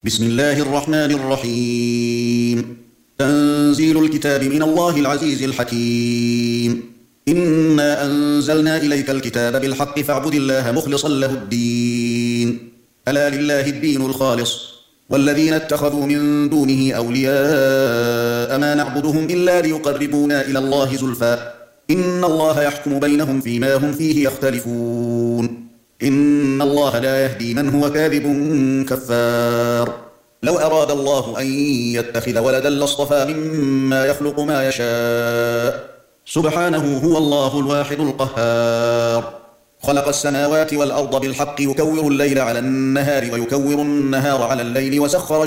بسم الله الرحمن الرحيم. تنزيل الكتاب من الله العزيز الحكيم. إنا أنزلنا إليك الكتاب بالحق فاعبد الله مخلصا له الدين. ألا لله الدين الخالص والذين اتخذوا من دونه أولياء ما نعبدهم إلا ليقربونا إلى الله زلفى إن الله يحكم بينهم فيما هم فيه يختلفون. إن الله لا يهدي من هو كاذب كفار. لو أراد الله أن يتخذ ولدا لاصطفى مما يخلق ما يشاء سبحانه هو الله الواحد القهار. خلق السماوات والأرض بالحق يكور الليل على النهار ويكور النهار على الليل وسخر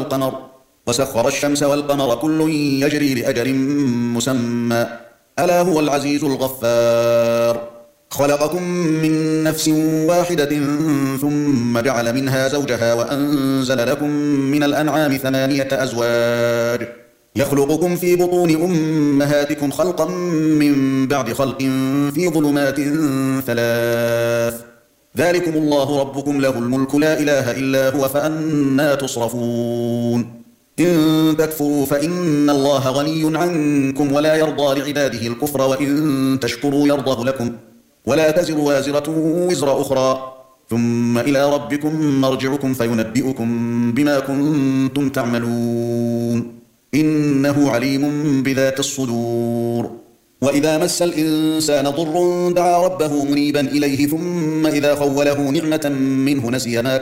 الشمس والقمر كل يجري لأجل مسمى ألا هو العزيز الغفار. خلقكم من نفس واحدة ثم جعل منها زوجها وأنزل لكم من الأنعام 8 أزواج يخلقكم في بطون أمهاتكم خلقا من بعد خلق في ظلمات 3 ذلكم الله ربكم له الملك لا إله إلا هو فأنى تصرفون. إن تكفروا فإن الله غني عنكم ولا يرضى لعباده الكفر وإن تشكروا يرضه لكم ولا تزر وازرة وزر أخرى ثم إلى ربكم مرجعكم فينبئكم بما كنتم تعملون إنه عليم بذات الصدور. وإذا مس الإنسان ضر دعا ربه منيبا إليه ثم إذا خوله نعمة منه نسي ما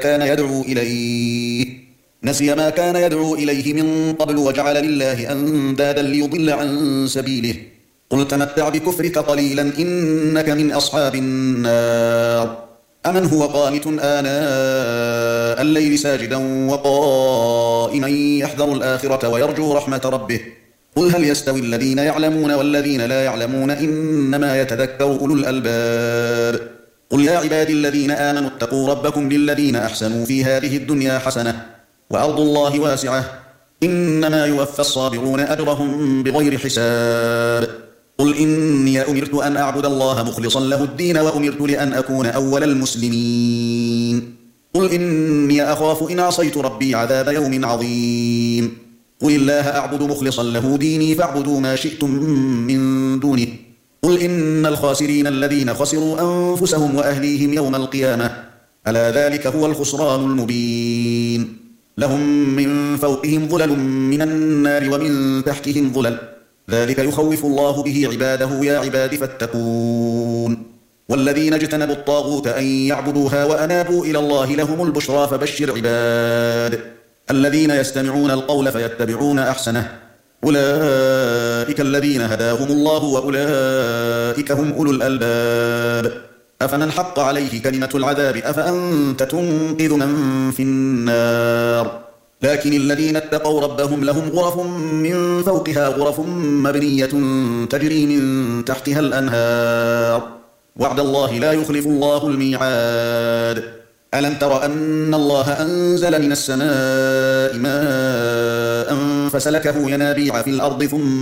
كان يدعو إليه من قبل وجعل لله أندادا ليضل عن سبيله قل تمتع بكفرك قليلا إنك من أصحاب النار. أمن هو قانت آناء الليل ساجدا وقائما يحذر الآخرة ويرجو رحمة ربه قل هل يستوي الذين يعلمون والذين لا يعلمون إنما يتذكر أولو الألباب. قل يا عبادي الذين آمنوا اتقوا ربكم للذين أحسنوا في هذه الدنيا حسنة وأرض الله واسعة إنما يوفى الصابرون أجرهم بغير حساب. قل إني أمرت أن أعبد الله مخلصا له الدين وأمرت لأن أكون أول المسلمين. قل إني أخاف إن عصيت ربي عذاب يوم عظيم. قل الله أعبد مخلصا له ديني فاعبدوا ما شئتم من دونه. قل إن الخاسرين الذين خسروا أنفسهم وأهليهم يوم القيامة ألا ذلك هو الخسران المبين. لهم من فوقهم ظلل من النار ومن تحتهم ظلل ذلك يخوف الله به عباده يا عباد فاتقون. والذين اجتنبوا الطاغوت أن يعبدوها وأنابوا إلى الله لهم البشرى فبشر عباد الذين يستمعون القول فيتبعون أحسنه أولئك الذين هداهم الله وأولئك هم أولو الألباب. أفمن حق عليه كلمة العذاب أفأنت تنقذ من في النار. لكن الذين اتقوا ربهم لهم غرف من فوقها غرف مبنية تجري من تحتها الأنهار وعد الله لا يخلف الله الميعاد. ألم تر أن الله أنزل من السماء ماء فسلكه ينابيع في الأرض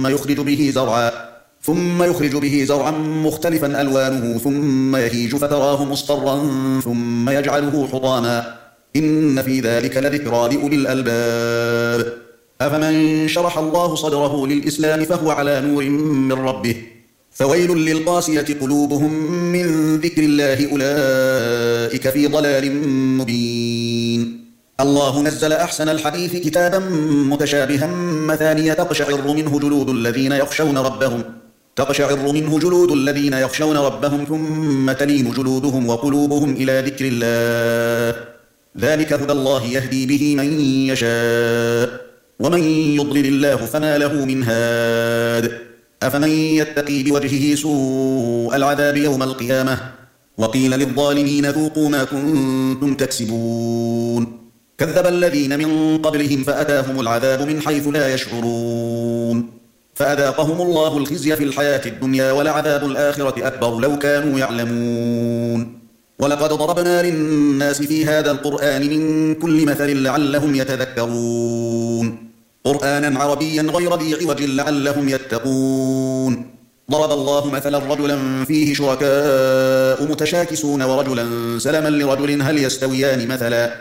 ثم يخرج به زرعا مختلفا ألوانه ثم يهيج فتراه مصفرا ثم يجعله حطاما إن في ذلك لذكرى لأولي الألباب. أفمن شرح الله صدره للإسلام فهو على نور من ربه فويل للقاسية قلوبهم من ذكر الله أولئك في ضلال مبين. الله نزل أحسن الحديث كتابا متشابها مثانية تقشعر منه جلود الذين يخشون ربهم ثم تلين جلودهم وقلوبهم إلى ذكر الله ذلك هدى الله يهدي به من يشاء ومن يضلل الله فما له من هاد. أفمن يتقي بوجهه سوء العذاب يوم القيامة وقيل للظالمين ذوقوا ما كنتم تكسبون. كذب الذين من قبلهم فأتاهم العذاب من حيث لا يشعرون فأذاقهم الله الخزي في الحياة الدنيا ولعذاب الآخرة أكبر لو كانوا يعلمون. ولقد ضربنا للناس في هذا القرآن من كل مثل لعلهم يتذكرون قرآنا عربيا غير ذي عوج لعلهم يتقون. ضرب الله مثلا رجلا فيه شركاء متشاكسون ورجلا سلما لرجل هل يستويان مثلا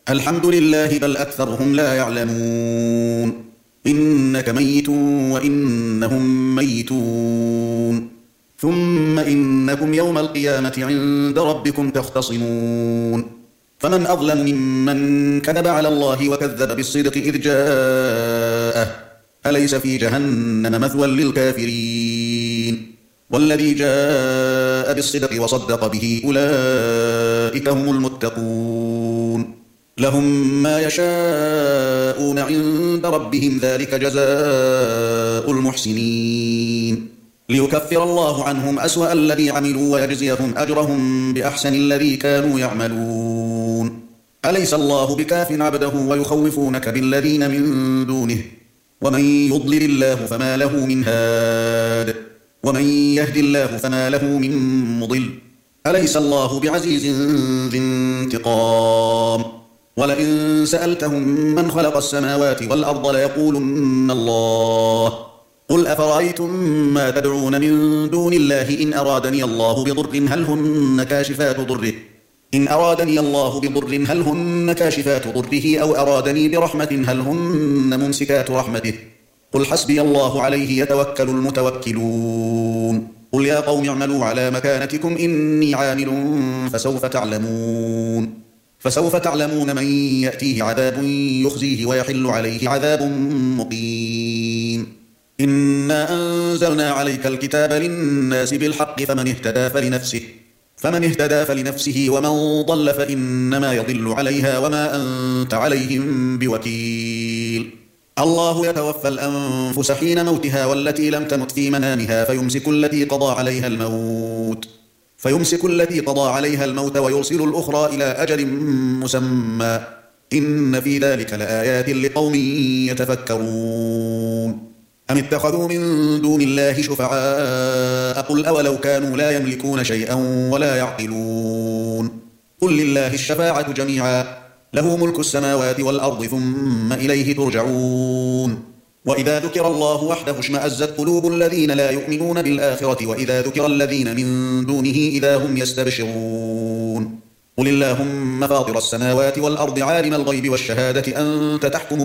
الحمد لله بل أكثرهم لا يعلمون إنك ميت وإنهم ميتون ثم إنكم يوم القيامة عند ربكم تختصمون فمن أظلم ممن كذب على الله وكذب بالصدق إذ جاءه أليس في جهنم مثوى للكافرين والذي جاء بالصدق وصدق به أولئك هم المتقون لهم ما يشاءون عند ربهم ذلك جزاء المحسنين ليكفر الله عنهم أسوأ الذي عملوا ويجزيهم أجرهم بأحسن الذي كانوا يعملون أليس الله بكاف عبده ويخوفونك بالذين من دونه ومن يضلل الله فما له من هاد ومن يهد الله فما له من مضل أليس الله بعزيز ذي انتقام ولئن سألتهم من خلق السماوات والأرض ليقولن الله قل أفرأيتم ما تدعون من دون الله إن أرادني الله بضر هل هن كاشفات ضره إن أرادني الله بضر هل هن كاشفات ضره أو أرادني برحمة هل هن ممسكات رحمته قل حسبي الله عليه يتوكل المتوكلون قل يا قوم اعملوا على مكانتكم إني عامل فسوف تعلمون من يأتيه عذاب يخزيه ويحل عليه عذاب مقيم إنا أنزلنا عليك الكتاب للناس بالحق فمن اهتدى فلنفسه ومن ضل فإنما يضل عليها وما أنت عليهم بوكيل الله يتوفى الأنفس حين موتها والتي لم تمت في منامها فيمسك التي قضى عليها الموت ويرسل الأخرى إلى أجل مسمى إن في ذلك لآيات لقوم يتفكرون أم اتخذوا من دون الله شفعاء قل أولو كانوا لا يملكون شيئا ولا يعقلون قل لله الشفاعة جميعا له ملك السماوات والأرض ثم إليه ترجعون وإذا ذكر الله وحده اشمأزت قلوب الذين لا يؤمنون بالآخرة وإذا ذكر الذين من دونه إذا هم يستبشرون قل اللهم فاطر السماوات والأرض عالم الغيب والشهادة أنت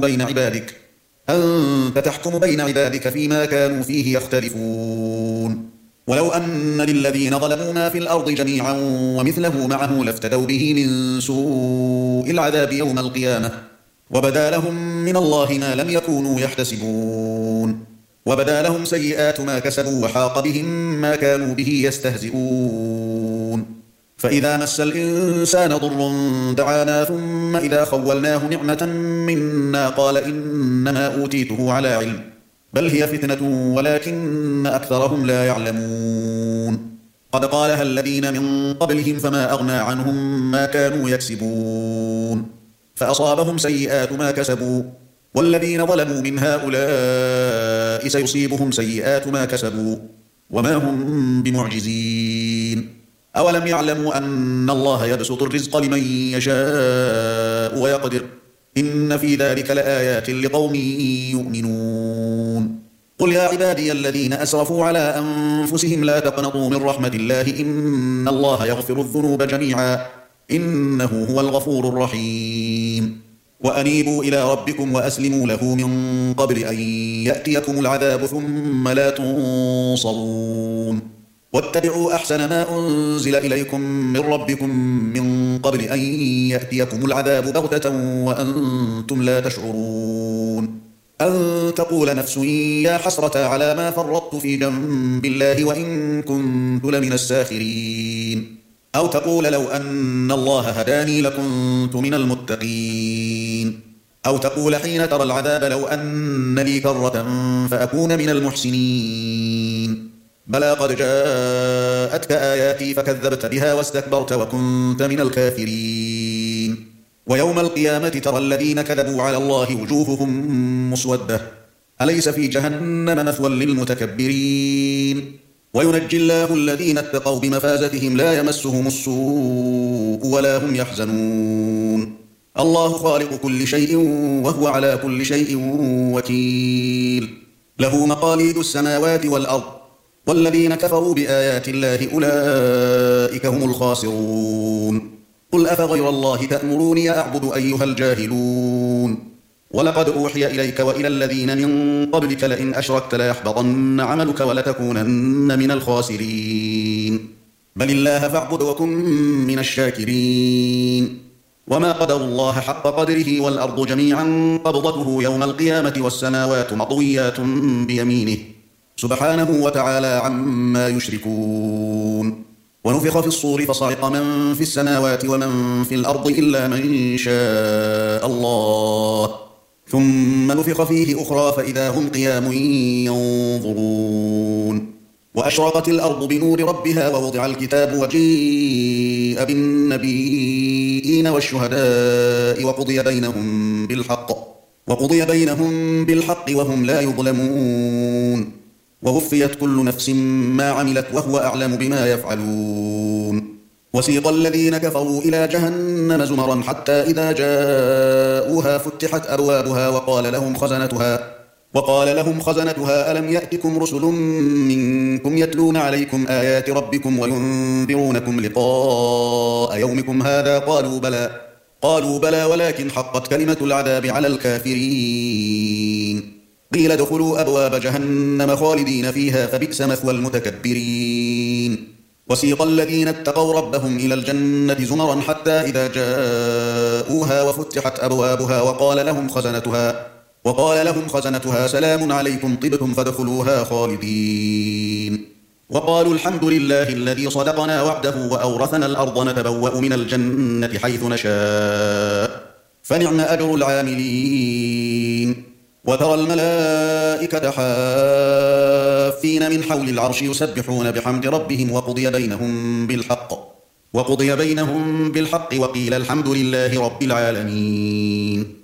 تحكم بين عبادك فيما كانوا فيه يختلفون ولو أن للذين ظلموا ما في الأرض جميعا ومثله معه لافتدوا به من سوء العذاب يوم القيامة وبدا لهم من الله ما لم يكونوا يحتسبون وبدا لهم سيئات ما كسبوا وحاق بهم ما كانوا به يستهزئون فإذا مس الإنسان ضر دعانا ثم إذا خولناه نعمة منا قال إنما أوتيته على علم بل هي فتنة ولكن أكثرهم لا يعلمون قد قالها الذين من قبلهم فما أغنى عنهم ما كانوا يكسبون فأصابهم سيئات ما كسبوا والذين ظلموا من هؤلاء سيصيبهم سيئات ما كسبوا وما هم بمعجزين أولم يعلموا أن الله يبسط الرزق لمن يشاء ويقدر إن في ذلك لآيات لقوم يؤمنون قل يا عبادي الذين أسرفوا على أنفسهم لا تقنطوا من رحمة الله إن الله يغفر الذنوب جميعا إنه هو الغفور الرحيم وأنيبوا إلى ربكم وأسلموا له من قبل أن يأتيكم العذاب ثم لا تنصرون واتبعوا أحسن ما أنزل إليكم من ربكم من قبل أن يأتيكم العذاب بغتة وأنتم لا تشعرون أن تقول نفس يا حسرة على ما فرطت في جنب الله وإن كنت لمن الساخرين أو تقول لو أن الله هداني لكنت من المتقين أو تقول حين ترى العذاب لو أن لي كرة فأكون من المحسنين بلى قد جاءتك آياتي فكذبت بها واستكبرت وكنت من الكافرين ويوم القيامة ترى الذين كذبوا على الله وجوههم مسودة أليس في جهنم مثوى للمتكبرين وينجي الله الذين اتقوا بمفازتهم لا يمسهم السوء ولا هم يحزنون الله خالق كل شيء وهو على كل شيء وكيل له مقاليد السماوات والأرض والذين كفروا بآيات الله أولئك هم الخاسرون قل أفغير الله تأمروني أعبد أيها الجاهلون ولقد أوحي إليك وإلى الذين من قبلك لئن أشركت ليحبطن عملك ولتكونن من الخاسرين بل الله فاعبد وكن من الشاكرين وما قدر الله حق قدره والأرض جميعا قبضته يوم القيامة والسماوات مطويات بيمينه سبحانه وتعالى عما يشركون ونفخ في الصور فصعق من في السماوات ومن في الأرض إلا من شاء الله ثم نفخ فيه أخرى فإذا هم قيام ينظرون وأشرقت الأرض بنور ربها ووضع الكتاب وجيء بالنبيين والشهداء وقضي بينهم بالحق وهم لا يظلمون ووفيت كل نفس ما عملت وهو أعلم بما يفعلون وسيق الذين كفروا إلى جهنم زمرا حتى إذا جاءوها فتحت أبوابها وقال لهم خزنتها ألم يأتكم رسل منكم يتلون عليكم آيات ربكم وينذرونكم لقاء يومكم هذا قالوا بلى ولكن حقت كلمة العذاب على الكافرين قيل ادخلوا أبواب جهنم خالدين فيها فبئس مثوى المتكبرين وسيق الذين اتقوا ربهم إلى الجنة زمرا حتى إذا جاءوها وفتحت أبوابها وقال لهم خزنتها سلام عليكم طبتم فادخلوها خالدين وقالوا الحمد لله الذي صدقنا وعده وأورثنا الأرض نتبوأ من الجنة حيث نشاء فنعم أجر العاملين وترى الملائكة حافين من حول العرش يسبحون بحمد ربهم وقضي بينهم بالحق وقيل الحمد لله رب العالمين